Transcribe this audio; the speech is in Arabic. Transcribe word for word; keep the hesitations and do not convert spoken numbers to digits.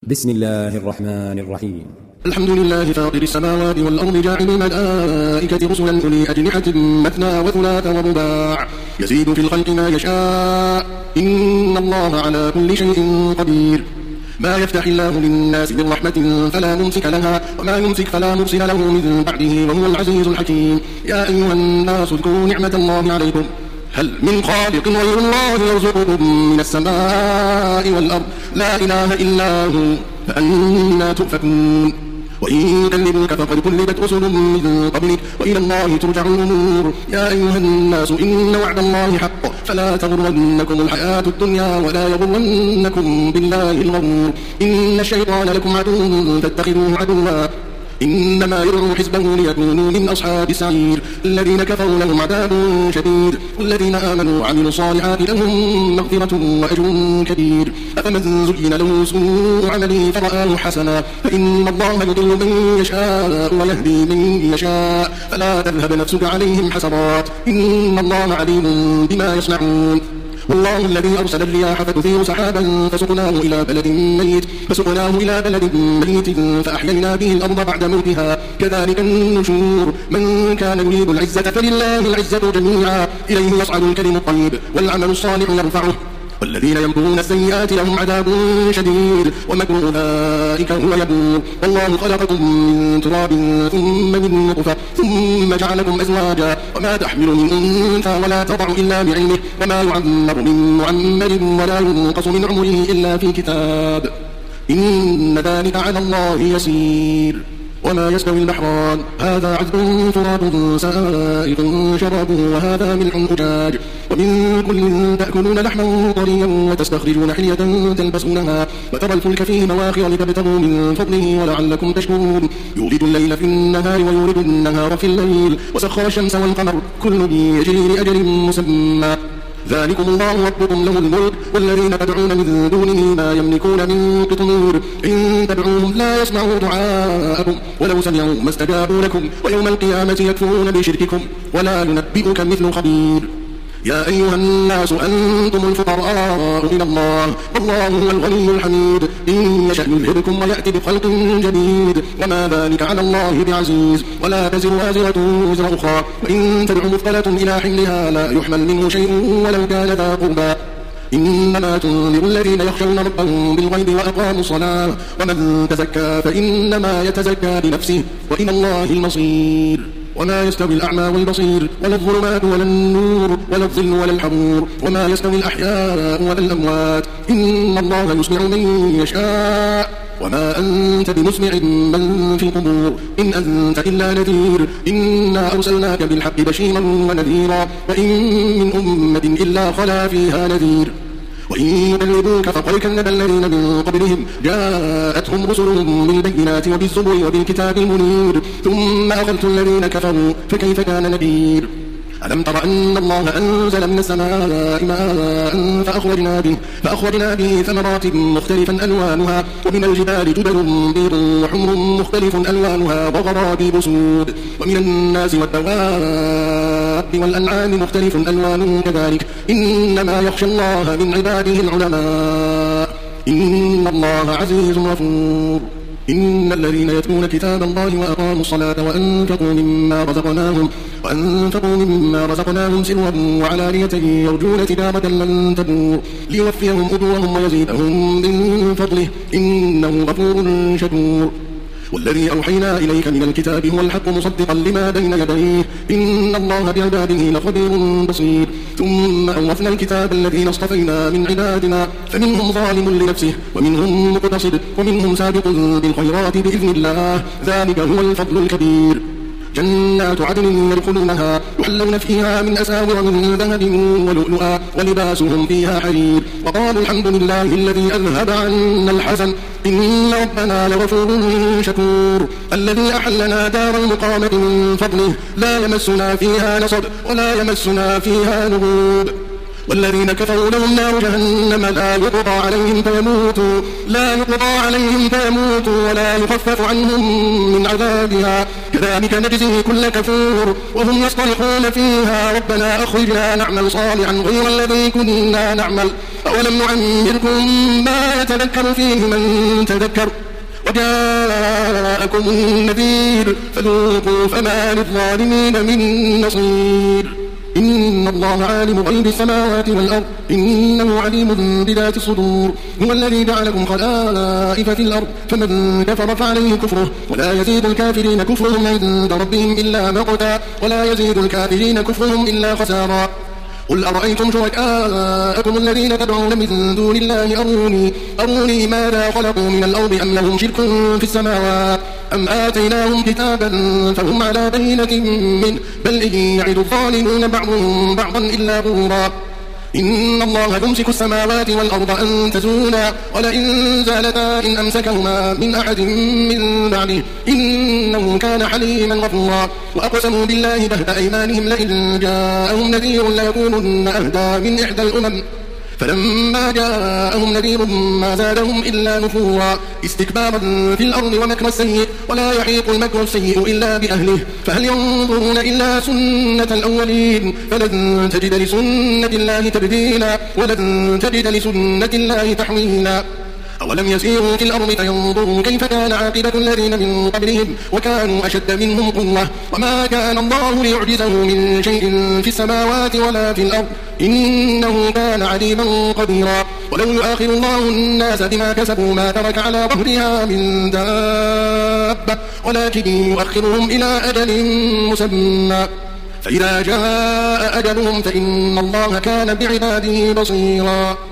بسم الله الرحمن الرحيم. الحمد لله فاطر السماوات والأرض جاعل الملائكة رسلا أولي أجنحة مثنى وثلاث ورباع يزيد في الخلق ما يشاء إن الله على كل شيء قدير. ما يفتح الله للناس من رحمة فلا ممسك لها وما يمسك فلا مرسل له من بعده وهو العزيز الحكيم. يا أيها الناس اذكروا نعمة الله عليكم هل من خالق غير الله يرزقكم من السماء والأرض لا إله إلا هو فأنى تؤفكون. وإن يكذبوك فقد كذبت رسل من قبلك وإلى الله ترجع الأمور. يا أيها الناس إن وعد الله حق فلا تغرنكم الحياة الدنيا ولا يغرنكم بالله الغرور. إن الشيطان لكم عدو فاتخذوه عدوا إنما يدعو حزبه ليكونوا من أصحاب السعير. الذين كفروا لهم عذاب شديد والذين آمنوا وعملوا الصالحات لهم مغفرة وأجر كبير. أفمن زين له سوء عمله فرآه حسنا فإن الله يضل من يشاء ويهدي من يشاء فلا تذهب نفسك عليهم حسرات إن الله عليم بما يصنعون. والله الذي أرسل الرياح فتثير سحابا فسقناه إلى بلد ميت فسقناه إلى بلد ميت فأحيينا به الأرض بعد موتها كذلك النشور. من كان يريد العزة فلله العزة جميعا إليه يصعد الكلم الطيب والعمل الصالح يرفعه والذين يمكرون السيئات لهم عذاب شديد ومكر أولئك هو يبور. والله خلقكم من تراب ثم من نطفة ثم جعلكم أزواجا وما تحمل من أنثى ولا تضع إلا بعلمه وما يعمر من معمر ولا ينقص من عمره إلا في كتاب إن ذلك على الله يسير. وما يستوي البحران هذا عذب فرات سائغ شرابه وهذا ملح أجاج ومن كل تأكلون لحما طريا وتستخرجون حلية تلبسونها وترى الفلك فيه مواخر لتبتغوا من فضله ولعلكم تشكرون. يولد الليل في النهار ويولد النهار في الليل وسخر الشمس والقمر كل يجري لأجل مسمى ذلكم الله ربكم له الملك والذين تدعون من دونه ما يملكون من قطمير إن تدعوهم لا يسمعوا دعاءكم ولو سمعوا ما استجابوا لكم ويوم القيامة يكفرون بشرككم ولا ينبئك مثل خبير. يا أيها الناس أنتم الفقراء إلى الله والله هو الغني الحميد. إن يشأ يذهبكم ويأتي بخلق جديد وما ذلك على الله بعزيز. ولا تزر وازرة وزر أخرى وإن تدع مثقلة إلى حملها لا يحمل منه شيء ولو كان ذا قربى. إنما تنذر الذين يخشون ربهم بالغيب وأقاموا الصلاة ومن تزكى فإنما يتزكى لنفسه وإلى الله المصير. وما يستوي الأعمى والبصير ولا الظلمات ولا النور ولا الظل ولا الحرور وما يستوي الأحياء ولا الأموات إن الله يسمع من يشاء وما أنت بمسمع من في القبور إن أنت إلا نذير. إنا أرسلناك بالحق بشيرا ونذيرا وإن من أمة إلا خلا فيها نذير. وإن يكذبوك فقد كذب الذين من قبلهم جاءتهم رسلهم بالبينات وبالزبر وبالكتاب المنير ثم أخذت الذين كفروا فكيف كان نكير. ألم تر أن الله أنزل من السماء ماء فأخرجنا به, فأخرجنا به ثمرات مختلفا ألوانها ومن الجبال جبل بيض وحمر مختلف ألوانها وغرابيب سود ومن الناس والدواب والأنعام مختلف ألوانه كذلك إنما يخشى الله من عباده العلماء إن الله عزيز غفور. إن الذين يتلون كتاب الله وأقاموا الصلاة وأنفقوا مما رزقناهم وأنفقوا مما رزقناهم سرا وعلانية يرجون تجارة لن تبور ليوفيهم أجورهم ويزيدهم من فضله إنه غفور شكور. والذي أوحينا إليك من الكتاب هو الحق مصدقا لما بين يديه إن الله بعباده لخبير بصير. ثم أورثنا الكتاب الذين اصطفينا من عبادنا فمنهم ظالم لنفسه ومنهم مقتصد ومنهم سابق بالخيرات بإذن الله ذلك هو الفضل الكبير. جنات عدن يدخلونها يحلون فيها من أساور من ذهب ولؤلؤا ولباسهم فيها حرير وقالوا الحمد لله الذي أذهب عنا الحزن إن ربنا لغفور شكور. الذي أحلنا دار المقامة من فضله لا يمسنا فيها نصب ولا يمسنا فيها لغوب. والذين كفروا لهم نار جهنم لا يقضى عليهم فيموتوا لا يقضى عليهم فيموتوا ولا يخفف عنهم من عذابها كذلك نجزي كل كفور وهم يصطرخون فيها ربنا أخرجنا نعمل صالحا غير الذي كنا نعمل أولم نعمركم ما يتذكر فيه من تذكر وجاءكم النذير فذوقوا فما للظالمين من نصير إن الله عالم غيب السماوات والأرض إنه عليم بذات الصدور هو الذي جعلكم خلائف في الأرض فمن كفر فعليه كفره ولا يزيد الكافرين كفرهم عند ربهم إلا مقتا ولا يزيد الكافرين كفرهم إلا خسارا قل أرأيتم شركاءكم الذين تدعون من دون الله أروني, أروني ماذا خلقوا من الأرض أم لهم شرك في السماوات أم آتيناهم كتابا فهم على بينة منه بل إن يعد الظالمون بعضهم بعضا إلا غرورا إن الله يمسك السماوات والأرض أن تزولا ولئن زالتا إن أمسكهما من أحد من بعده إنه كان حليما غفورا وأقسموا بالله جهد أيمانهم لئن جاءهم نذير ليكونن أهدى من إحدى الأمم فلما جاءهم نذير ما زادهم إلا نفورا استكبارا في الأرض ومكر السيء ولا يحيق المكر السيء إلا بأهله فهل ينظرون إلا سنة الأولين فلن تجد لسنة الله تبديلا ولن تجد لسنة الله تحويلا أولم يسيروا في الأرض فينظروا كيف كان عاقبة الذين من قبلهم وكانوا أشد منهم قوة وما كان الله ليعجزه من شيء في السماوات ولا في الأرض إنه كان عليما قديرا ولو يؤاخر الله الناس بما كسبوا ما ترك على ظهرها من دابة ولكن يؤخرهم إلى أجل مسمى فإذا جاء أجلهم فإن الله كان بعباده بصيرا.